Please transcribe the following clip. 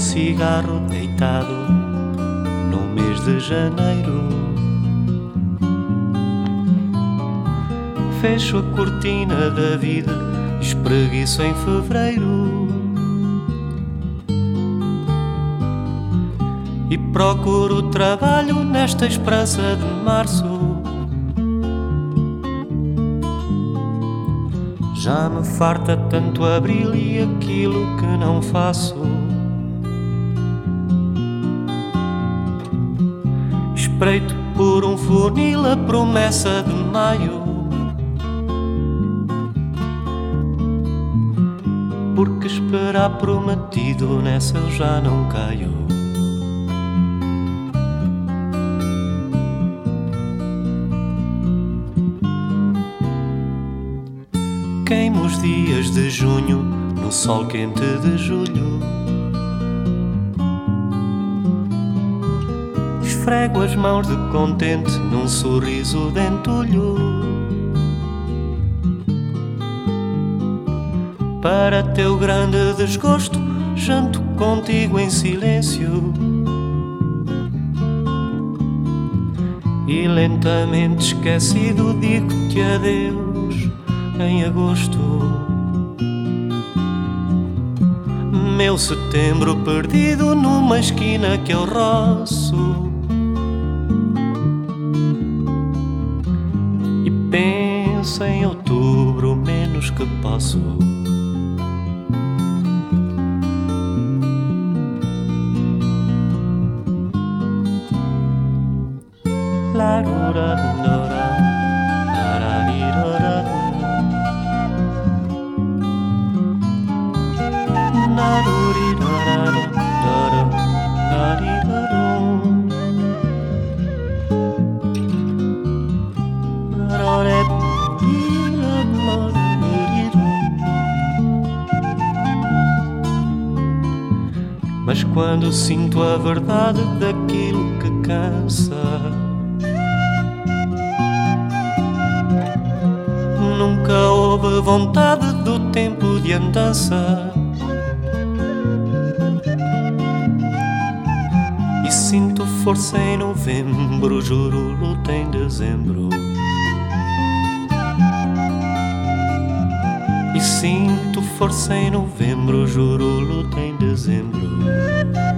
cigarro deitado no mês de janeiro. Fecho a cortina da vida, espreguiço em fevereiro e procuro trabalho nesta esperança de março. Já me farta tanto abril e aquilo que não faço. Espreito por um funil a promessa de maio, porque esperar prometido nessa eu já não caio. Queimo os dias de junho no sol quente de julho. Esfrego as mãos de contente num sorriso de entulho. Para teu grande desgosto, janto contigo em silêncio e lentamente esquecido digo-te adeus em agosto. Meu setembro perdido numa esquina que eu roço e penso em outubro menos que posso. Mas quando sinto a verdade daquilo que cansa, nunca houve vontade do tempo de andança. E sinto força em novembro, juro luta em dezembro. E sinto força em novembro, juro luta em dezembro.